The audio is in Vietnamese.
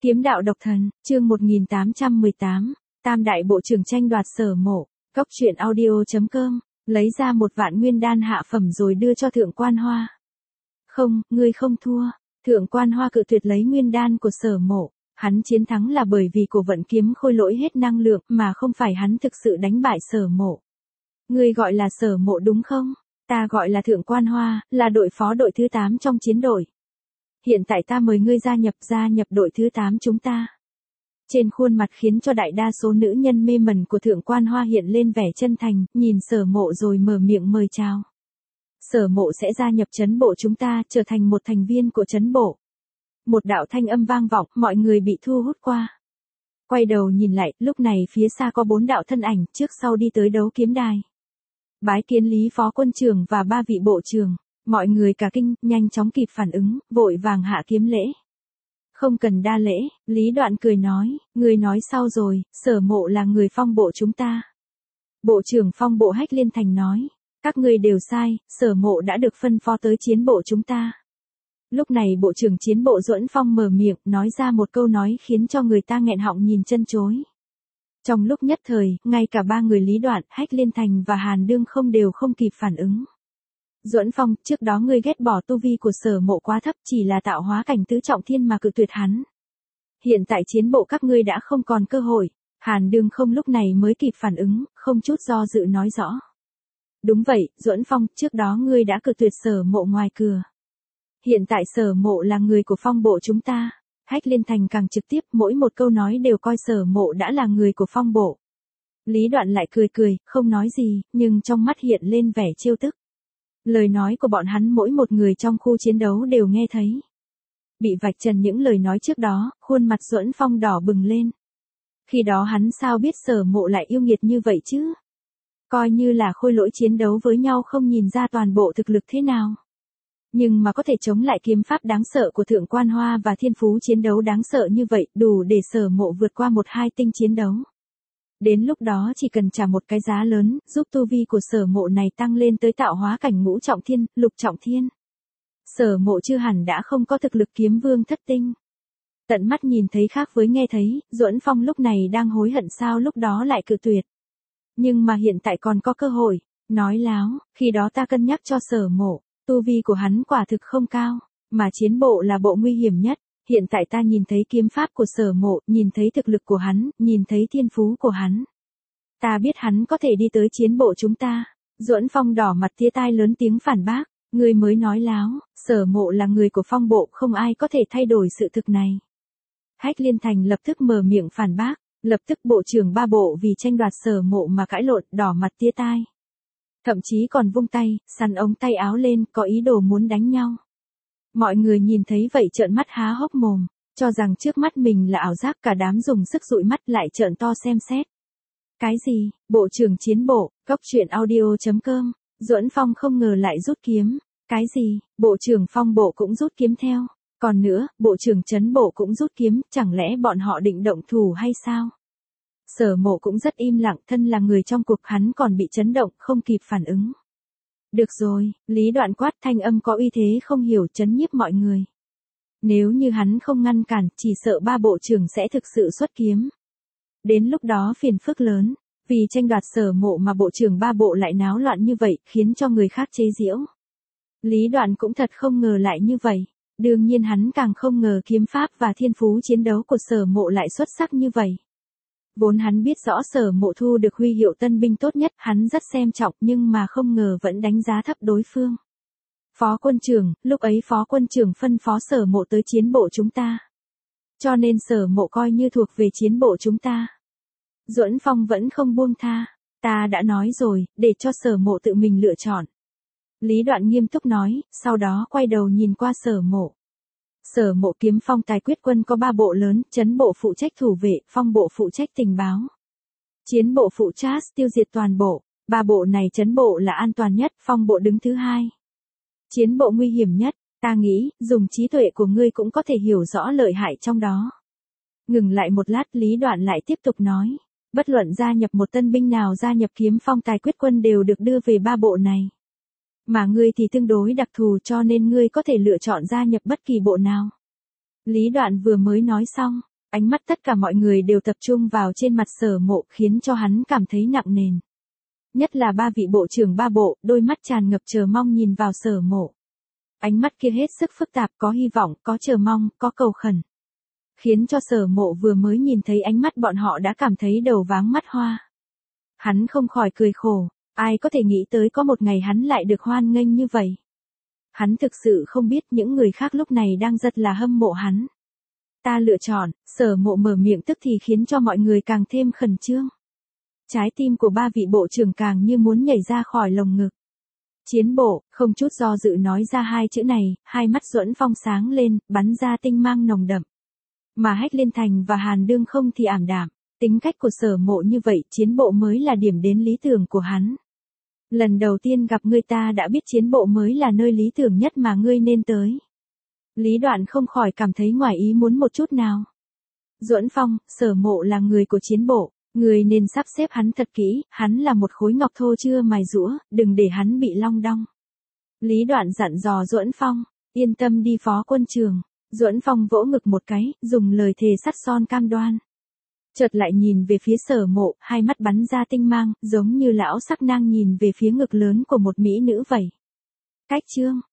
Kiếm đạo độc thần, chương 1818, Tam đại bộ trưởng tranh đoạt Sở Mộ, Cốc truyện audio.com, lấy ra 1.000.000 nguyên đan hạ phẩm rồi đưa cho Thượng Quan Hoa. Không, ngươi không thua. Thượng Quan Hoa cự tuyệt lấy nguyên đan của Sở Mộ, hắn chiến thắng là bởi vì cổ vận kiếm khôi lỗi hết năng lượng mà không phải hắn thực sự đánh bại Sở Mộ. Ngươi gọi là Sở Mộ đúng không? Ta gọi là Thượng Quan Hoa, là đội phó đội thứ 8 trong chiến đội. Hiện tại ta mời ngươi gia nhập đội thứ 8 chúng ta. Trên khuôn mặt khiến cho đại đa số nữ nhân mê mẩn của Thượng Quan Hoa hiện lên vẻ chân thành, nhìn Sở Mộ rồi mở miệng mời chào. Sở Mộ sẽ gia nhập trấn bộ chúng ta, trở thành một thành viên của trấn bộ. Một đạo thanh âm vang vọng, mọi người bị thu hút qua. Quay đầu nhìn lại, lúc này phía xa có 4 đạo thân ảnh, trước sau đi tới đấu kiếm đài. Bái kiến Lý phó quân trưởng và 3 vị bộ trưởng. Mọi người cả kinh, nhanh chóng kịp phản ứng, vội vàng hạ kiếm lễ. Không cần đa lễ, Lý Đoạn cười nói, người nói sau rồi, Sở Mộ là người phong bộ chúng ta. Bộ trưởng phong bộ Hách Liên Thành nói, các ngươi đều sai, Sở Mộ đã được phân phó tới chiến bộ chúng ta. Lúc này bộ trưởng chiến bộ Duẫn Phong mở miệng, nói ra một câu nói khiến cho người ta nghẹn họng nhìn chân chối. Trong lúc nhất thời, ngay cả 3 người Lý Đoạn, Hách Liên Thành và Hàn Đương không đều không kịp phản ứng. Duẫn Phong, trước đó ngươi ghét bỏ tu vi của Sở Mộ quá thấp, chỉ là tạo hóa cảnh tứ trọng thiên mà cự tuyệt hắn. Hiện tại chiến bộ các ngươi đã không còn cơ hội. Hàn Đương không lúc này mới kịp phản ứng, không chút do dự nói rõ. Đúng vậy, Duẫn Phong, trước đó ngươi đã cự tuyệt Sở Mộ ngoài cửa. Hiện tại Sở Mộ là người của phong bộ chúng ta. Hách Liên Thành càng trực tiếp, mỗi một câu nói đều coi Sở Mộ đã là người của phong bộ. Lý Đoạn lại cười, không nói gì, nhưng trong mắt hiện lên vẻ trêu tức. Lời nói của bọn hắn mỗi một người trong khu chiến đấu đều nghe thấy. Bị vạch trần những lời nói trước đó, khuôn mặt Duẫn Phong đỏ bừng lên. Khi đó hắn sao biết Sở Mộ lại yêu nghiệt như vậy chứ? Coi như là khôi lỗi chiến đấu với nhau không nhìn ra toàn bộ thực lực thế nào. Nhưng mà có thể chống lại kiếm pháp đáng sợ của Thượng Quan Hoa và thiên phú chiến đấu đáng sợ như vậy, đủ để Sở Mộ vượt qua 1-2 tinh chiến đấu. Đến lúc đó chỉ cần trả một cái giá lớn, giúp tu vi của Sở Mộ này tăng lên tới tạo hóa cảnh ngũ trọng thiên, lục trọng thiên. Sở Mộ chưa hẳn đã không có thực lực kiếm vương thất tinh. Tận mắt nhìn thấy khác với nghe thấy, Duẫn Phong lúc này đang hối hận sao lúc đó lại cự tuyệt. Nhưng mà hiện tại còn có cơ hội, nói láo, khi đó ta cân nhắc cho Sở Mộ, tu vi của hắn quả thực không cao, mà chiến bộ là bộ nguy hiểm nhất. Hiện tại ta nhìn thấy kiếm pháp của Sở Mộ, nhìn thấy thực lực của hắn, nhìn thấy thiên phú của hắn. Ta biết hắn có thể đi tới chiến bộ chúng ta. Duẫn Phong đỏ mặt tía tai lớn tiếng phản bác, người mới nói láo, Sở Mộ là người của phong bộ, không ai có thể thay đổi sự thực này. Hách Liên Thành lập tức mở miệng phản bác, lập tức bộ trưởng 3 bộ vì tranh đoạt Sở Mộ mà cãi lộn, đỏ mặt tía tai. Thậm chí còn vung tay, sắn ống tay áo lên, có ý đồ muốn đánh nhau. Mọi người nhìn thấy vậy trợn mắt há hốc mồm, cho rằng trước mắt mình là ảo giác, cả đám dùng sức dụi mắt lại trợn to xem xét. Cái gì? Bộ trưởng chiến bộ, Cốc truyện audio.com, Duẫn Phong không ngờ lại rút kiếm. Cái gì? Bộ trưởng phong bộ cũng rút kiếm theo. Còn nữa, bộ trưởng trấn bộ cũng rút kiếm, chẳng lẽ bọn họ định động thủ hay sao? Sở Mộ cũng rất im lặng, thân là người trong cuộc hắn còn bị chấn động, không kịp phản ứng. Được rồi, Lý Đoạn quát thanh âm có uy thế không hiểu chấn nhiếp mọi người. Nếu như hắn không ngăn cản, chỉ sợ 3 bộ trưởng sẽ thực sự xuất kiếm. Đến lúc đó phiền phức lớn, vì tranh đoạt Sở Mộ mà bộ trưởng 3 bộ lại náo loạn như vậy, khiến cho người khác chế giễu. Lý Đoạn cũng thật không ngờ lại như vậy, đương nhiên hắn càng không ngờ kiếm pháp và thiên phú chiến đấu của Sở Mộ lại xuất sắc như vậy. Vốn hắn biết rõ Sở Mộ thu được huy hiệu tân binh tốt nhất, hắn rất xem trọng nhưng mà không ngờ vẫn đánh giá thấp đối phương. Phó quân trưởng, lúc ấy phó quân trưởng phân phó Sở Mộ tới chiến bộ chúng ta. Cho nên Sở Mộ coi như thuộc về chiến bộ chúng ta. Duẫn Phong vẫn không buông tha, ta đã nói rồi, để cho Sở Mộ tự mình lựa chọn. Lý Đoạn nghiêm túc nói, sau đó quay đầu nhìn qua Sở Mộ. Sở Mộ kiếm phong tài quyết quân có 3 bộ lớn, trấn bộ phụ trách thủ vệ, phong bộ phụ trách tình báo. Chiến bộ phụ trách tiêu diệt toàn bộ, 3 bộ này trấn bộ là an toàn nhất, phong bộ đứng thứ 2. Chiến bộ nguy hiểm nhất, ta nghĩ, dùng trí tuệ của ngươi cũng có thể hiểu rõ lợi hại trong đó. Ngừng lại một lát Lý Đoạn lại tiếp tục nói, bất luận gia nhập một tân binh nào gia nhập kiếm phong tài quyết quân đều được đưa về 3 bộ này. Mà ngươi thì tương đối đặc thù cho nên ngươi có thể lựa chọn gia nhập bất kỳ bộ nào. Lý Đoạn vừa mới nói xong, Ánh mắt tất cả mọi người đều tập trung vào trên mặt Sở Mộ khiến cho hắn cảm thấy nặng nề. Nhất là ba vị bộ trưởng ba bộ, đôi mắt tràn ngập chờ mong nhìn vào Sở Mộ. Ánh mắt kia hết sức phức tạp, có hy vọng, có chờ mong, có cầu khẩn. Khiến cho Sở Mộ vừa mới nhìn thấy ánh mắt bọn họ đã cảm thấy đầu váng mắt hoa. Hắn không khỏi cười khổ, ai có thể nghĩ tới có một ngày hắn lại được hoan nghênh như vậy. Hắn thực sự không biết những người khác lúc này đang rất là hâm mộ hắn. Ta lựa chọn, Sở Mộ mở miệng tức thì khiến cho mọi người càng thêm khẩn trương. Trái tim của ba vị bộ trưởng càng như muốn nhảy ra khỏi lồng ngực. Chiến bộ, không chút do dự nói ra hai chữ này, hai mắt Duẫn Phong sáng lên, bắn ra tinh mang nồng đậm. Mà Hách Liên Thành và Hàn Đương không thì ảm đạm, tính cách của Sở Mộ như vậy, chiến bộ mới là điểm đến lý tưởng của hắn. Lần đầu tiên gặp ngươi ta đã biết chiến bộ mới là nơi lý tưởng nhất mà ngươi nên tới. Lý Đoạn không khỏi cảm thấy ngoài ý muốn một chút nào. Duẫn Phong, Sở Mộ là người của chiến bộ, ngươi nên sắp xếp hắn thật kỹ, hắn là một khối ngọc thô chưa mài giũa, đừng để hắn bị long đong. Lý Đoạn dặn dò Duẫn Phong, yên tâm đi phó quân trường. Duẫn Phong vỗ ngực một cái, dùng lời thề sắt son cam đoan. Chợt lại nhìn về phía Sở Mộ, hai mắt bắn ra tinh mang, giống như lão sắc nang nhìn về phía ngực lớn của một mỹ nữ vậy. Cách chương